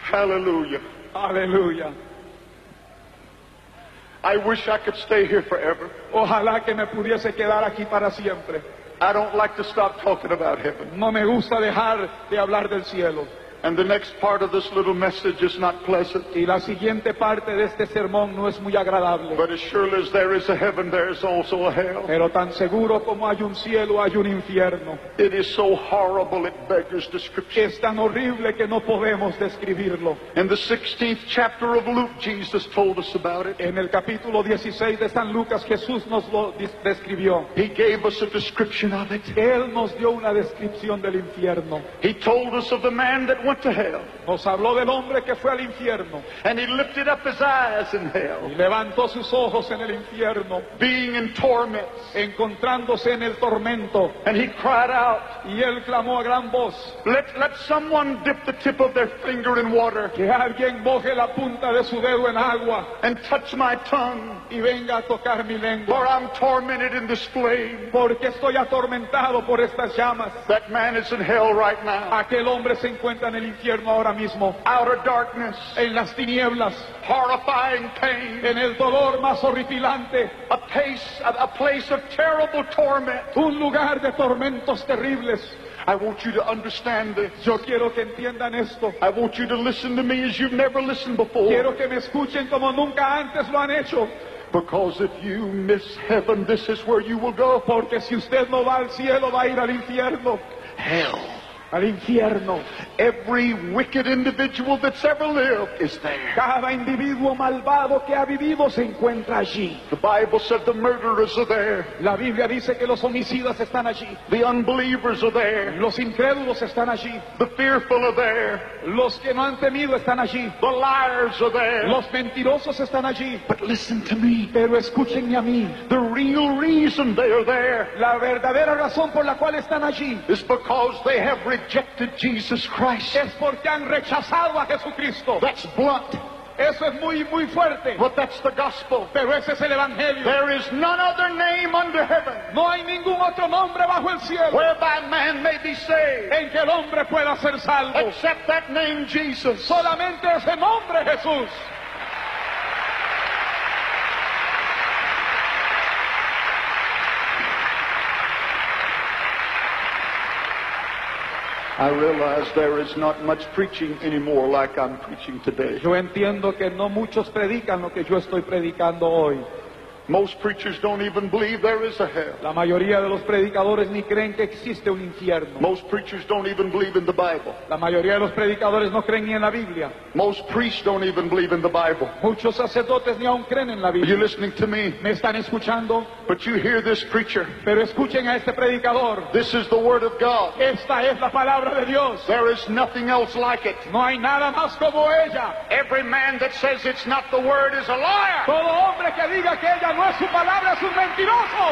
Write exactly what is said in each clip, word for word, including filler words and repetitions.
Hallelujah. Aleluya. I wish I could stay here forever. Ojalá que me pudiese quedar aquí para siempre. I don't like to stop talking about heaven. No me gusta dejar de hablar del cielo. And the next part of this little message is not pleasant. Y la siguiente parte de este sermón no es muy agradable. But as surely as there is a heaven, there is also a hell. Pero tan seguro como hay un cielo, hay un infierno. It is so horrible it beggars description. Es tan horrible que no podemos describirlo. In the sixteenth chapter of Luke, Jesus told us about it. En el capítulo dieciséis de San Lucas, Jesús nos lo describió. He gave us a description of it. Él nos dio una descripción del infierno. He told us of the man that went to hell. Nos habló del hombre que fue al infierno. And he lifted up his eyes in hell. Y levantó sus ojos en el infierno, being in torment. Encontrándose en el tormento. And he cried out. Y él clamó a gran voz. Let, let someone dip the tip of their finger in water. Que alguien moje la punta de su dedo en agua. And touch my tongue. Y venga a tocar mi lengua. For I'm tormented in this flame. Porque estoy atormentado por estas llamas. That man is in hell right now. Aquel hombre se encuentra en el infierno ahora mismo. Outer darkness. En las tinieblas. Horrifying pain. En el dolor más horripilante. A place, a, a place of terrible torment. Un lugar de tormentos terribles. I want you to understand this. Yo quiero que entiendan esto. I want you to listen to me as you've never listened before. Quiero que me escuchen como nunca antes lo han hecho. Because if you miss heaven, this is where you will go. Porque si usted no va al cielo, va a ir al infierno. Hell. Al infierno. Every wicked individual that's ever lived is there. Cada individuo malvado que ha vivido se encuentra allí. The Bible said the murderers are there. La Biblia dice que los homicidas están allí. The unbelievers are there. Los incrédulos están allí. The fearful are there. Los que no han temido están allí. The liars are there. Los mentirosos están allí. But listen to me. Pero escúchenme a mí. The real reason they are there. La verdadera razón por la cual están allí is because they have rejected Jesus Christ. Es porque han rechazado a Jesucristo. That's blunt. Eso es muy, muy fuerte. But that's the gospel. Pero ese es el evangelio. There is none other name under heaven. No hay ningún otro nombre bajo el cielo. Whereby man may be saved. En que el hombre pueda ser salvo. Except that name Jesus. Solamente ese nombre Jesús. I realize there is not much preaching anymore like I'm preaching today. Yo entiendo que no muchos predican lo que yo estoy predicando hoy. Most preachers don't even believe there is a hell. La mayoría de los predicadores ni creen que existe un infierno. Most preachers don't even believe in the Bible. La mayoría de los predicadores no creen ni en la Biblia. Most priests don't even believe in the Bible. Muchos sacerdotes ni aún creen en la Are Biblia. you listening to me? ¿Me están escuchando? But you hear this preacher. Pero escuchen a este predicador. This is the word of God. Esta es la palabra de Dios. There is nothing else like it. No hay nada más como ella. Every man that says it's not the word is a liar. Todo hombre que diga que ella no es su palabra es un mentiroso.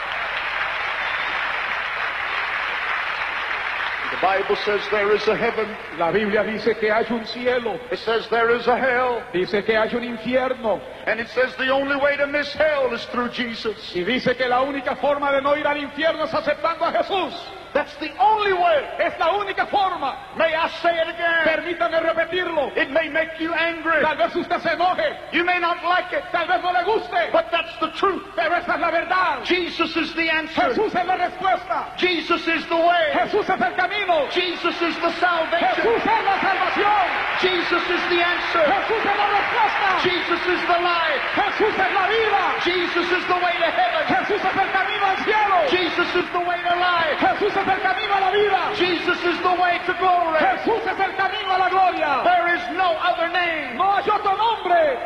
The Bible says there is a heaven. La Biblia dice que hay un cielo. It says there is a hell. Dice que hay un infierno. And it says the only way to miss hell is through Jesus. Y dice que la única forma de no ir al infierno es aceptando a Jesús. That's the only way. Es la única forma. May I say it again? Permítame repetirlo. It may make you angry. Tal vez usted se enoje. You may not like it. Tal vez no le guste. But that's the truth. Pero esa es la verdad. Jesus is the answer. Jesús es la respuesta. Jesus is the way. Jesús es el camino. Jesus is the salvation. Jesús es la salvación. Jesus is the answer. Jesús es la respuesta. Jesus is the life. Jesús es la vida. Jesus is the way to heaven. Jesús es el camino al cielo. Jesus is the way to life. Jesús es el camino a la vida. Jesus is the way to glory. Jesús es el camino a la gloria. There is no other name. No hay otro nombre.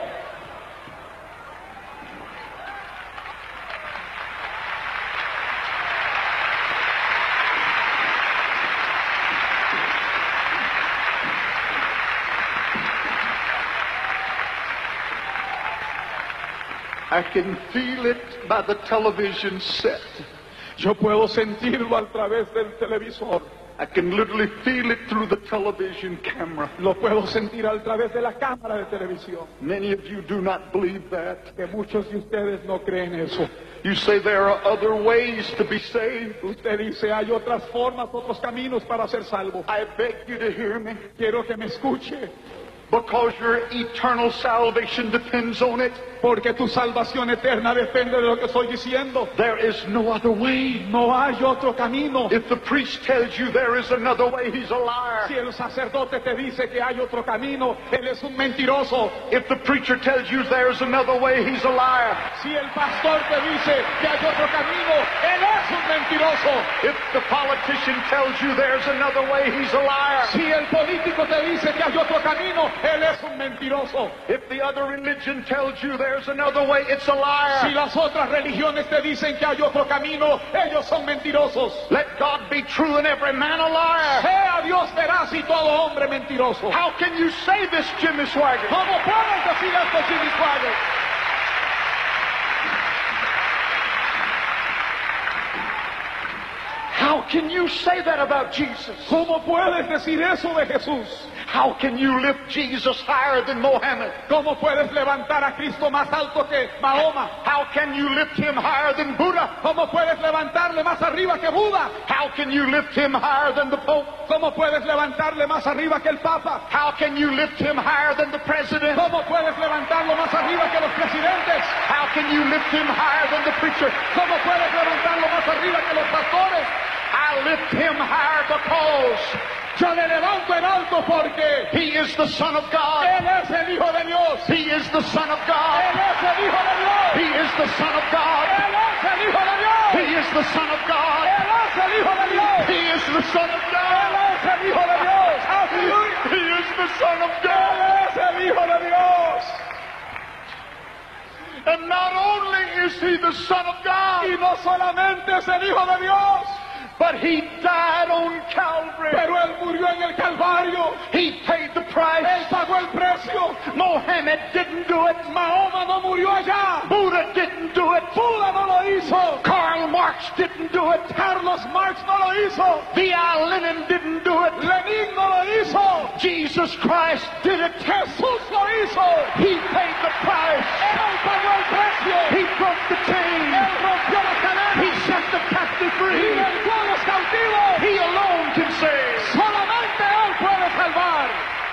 I can feel it by the television set. Yo puedo sentirlo a través del televisor. I can literally feel it through the television camera. Lo puedo sentir a través de la cámara de televisión. Many of you do not believe that. Que muchos de ustedes no creen eso. You say there are other ways to be saved. Usted dice hay otras formas, otros caminos para ser salvo. I beg you to hear me. Quiero que me escuche. Because your eternal salvation depends on it. Porque tu salvación eterna depende de lo que estoy diciendo. There is no other way. No hay otro camino. If the priest tells you there is another way, he's a liar. Si el sacerdote te dice que hay otro camino, él es un mentiroso. If the preacher tells you there is another way, he's a liar. Si el pastor te dice que hay otro camino, él es un mentiroso. If the politician tells you there's another way, he's a liar. Si el político te dice que hay otro camino, él es un mentiroso. If the other religion tells you there's another way, it's a liar. Si las otras religiones te dicen que hay otro camino, ellos son mentirosos. Let God be true and every man a liar. Sea Dios veraz y todo hombre mentiroso. How can you say this, Jimmy Swaggart? ¿Cómo puedes decir esto, Jimmy Swaggart? How can you say that about Jesus? ¿Cómo puedes decir eso de Jesús? How can you lift Jesus higher than Mohammed? ¿Cómo puedes levantar a Cristo más alto que Mahoma? How can you lift him higher than Buddha? ¿Cómo puedes levantarle más arriba que Buda? How can you lift him higher than the Pope? ¿Cómo puedes levantarle más arriba que el Papa? How can you lift him higher than the President? ¿Cómo puedes levantarlo más arriba que los presidentes? How can you lift him higher than the preacher? ¿Cómo puedes levantarlo más arriba que los pastores? I lift him higher because yo le levanto en alto porque he is the Son of God. Él es el Hijo de Dios. He is the Son of God. Él es el Hijo de Dios. He is the Son of God. Él es el Hijo de Dios. He is the Son of God. Él es el Hijo de Dios. He is the Son of Él God. es el Hijo de Dios. Aleluya. He is the Son of Él God. es el Hijo de Dios. And not only is he the Son of God, Y no solamente es el Hijo de Dios, but he died on Calvary. pero Él murió en el Calvario. He paid the price. Él pagó el precio. Mohammed didn't do it. Mahoma no murió allá. Buddha didn't do it. Buda no lo hizo. Karl Marx didn't do it. Carlos Marx no lo hizo. V I Lenin didn't do it. Lenin no lo hizo. Jesus Christ did it. Jesús lo hizo. He paid the price. Él pagó el precio. He broke the chain. Él rompió las cadenas. He set the captive free. Libertó a los cautivos. He alone can save. Solamente Él puede salvar.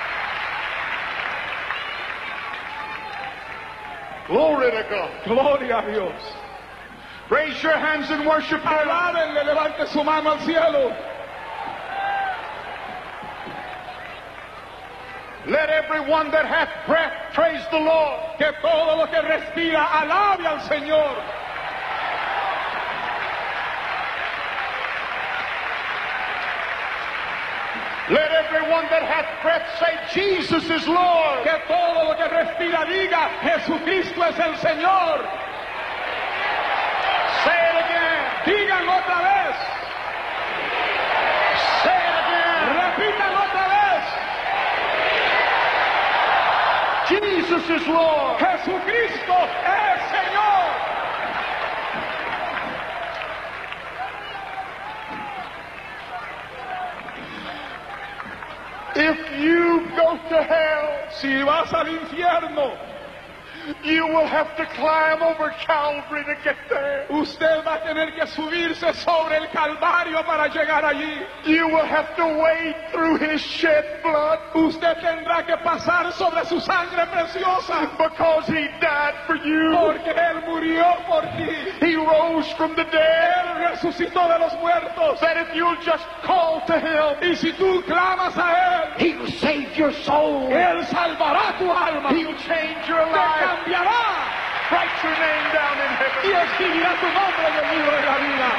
Glory to God. Gloria a Dios. Raise your hands and worship Him. Alábenle, levante su mano al cielo. Let everyone that hath breath praise the Lord. Que todo lo que respira alabe al Señor. Let everyone that hath breath say, Jesus is Lord. Que todo lo que respira diga, Jesucristo es el Señor. Say it again. Díganlo otra vez. Say it again. Repítanlo otra vez. Jesus is Lord. Jesucristo es Señor. If you go to hell, Si vas al infierno, you will have to climb over Calvary to get there. usted va a tener que subirse sobre el Calvario para llegar allí. You will have to wade through His shed blood Usted tendrá que pasar sobre su sangre preciosa, because He died for you. porque Él murió por ti. He rose from the dead. Él resucitó de los muertos. That if you'll just call to Him, Y si tú clamas a Él, He'll save your soul. Él salvará tu alma, He'll change your te life. cambiará Write your name down in y heaven. escribirá tu nombre en el libro de la vida.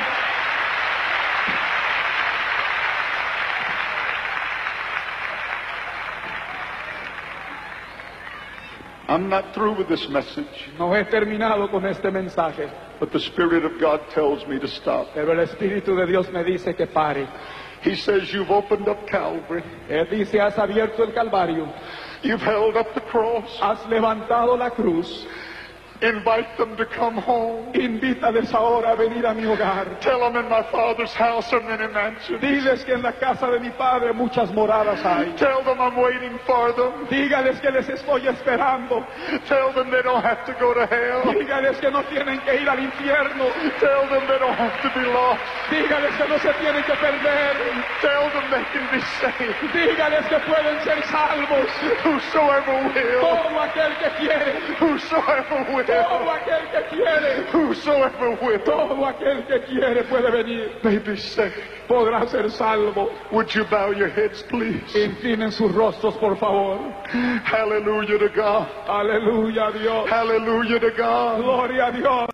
I'm not through with this message, No he terminado con este mensaje, but the Spirit of God tells me to stop. pero el Espíritu de Dios me dice que pare. He says, you've opened up Calvary. Él dice, has abierto el Calvario, You've held up the cross. has levantado la cruz, Invite them to come home. Invítales ahora a venir a mi hogar. Tell them in my Father's house are many mansions. Diles que en la casa de mi Padre muchas moradas hay. Tell them I'm waiting for them. Dígales que les estoy esperando. Tell them they don't have to go to hell. Dígales que no tienen que ir al infierno. Tell them they don't have to be lost. Dígales que no se tienen que perder. Tell them they can be saved. Dígales que pueden ser salvos. Whosoever will. Todo aquel que quiere. Whosoever will. Todo aquel que quiere. Whosoever will. Todo aquel que quiere puede venir. May be saved. Podrá ser salvo. Would you bow your heads, please? Inclinen sus rostros, por favor. Hallelujah to God. Aleluya a Dios. Hallelujah to God. Gloria a Dios.